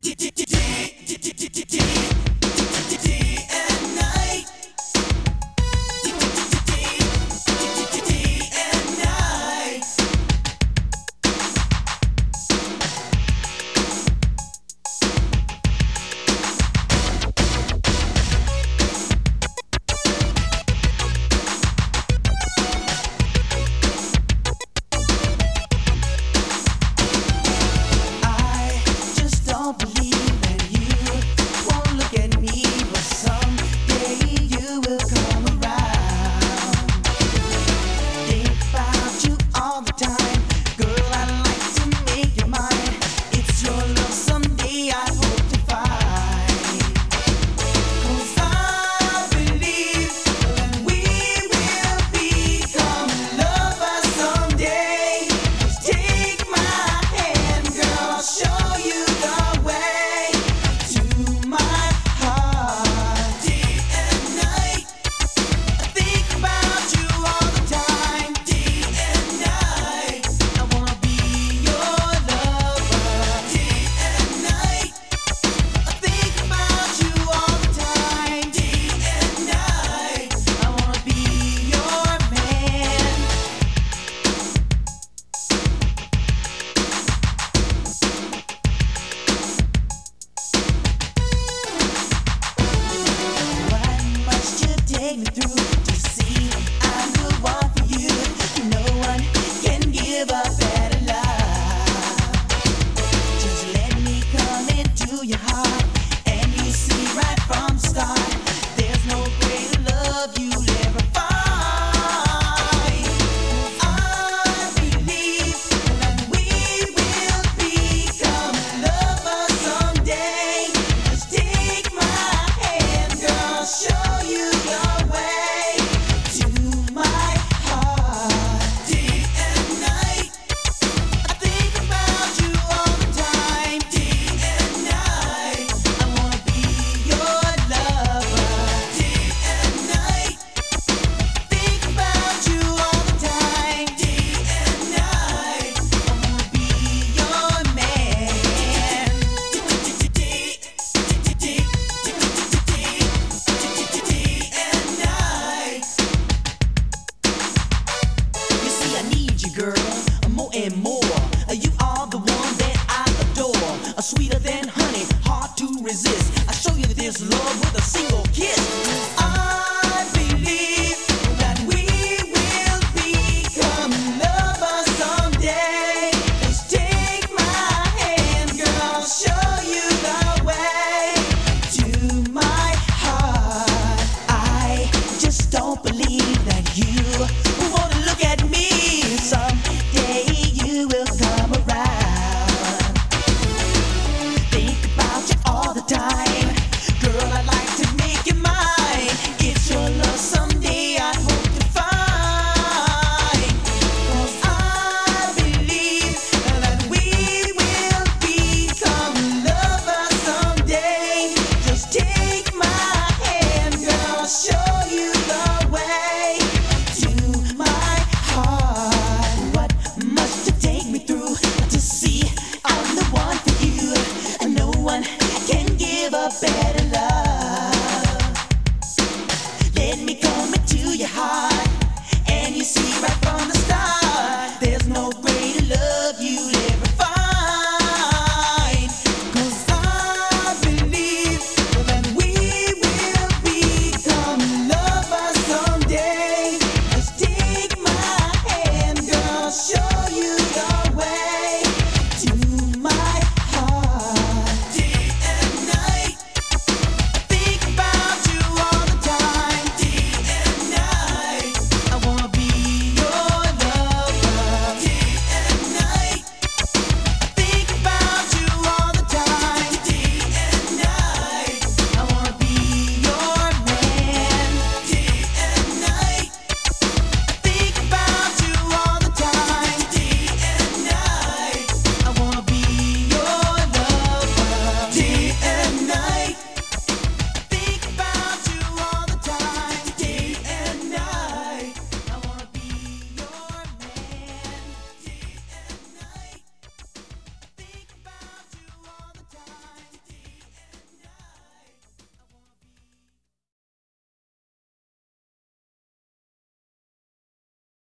Sweeter than honey, hard to resist. I show you this love with a single kiss. I believe that we will become lovers someday. Just take my hand, girl, I'll show you the way to my heart. I just don't believe that you wanna look at me. Someday you will come around. Time. Girl, I'd like to make you mine. It's your love someday I hope to find. 'Cause I believe that we will become lovers someday. Just take my hand, girl, I'll show you the way to my heart. What must you take me through to see I'm the one for you? And no one can give a better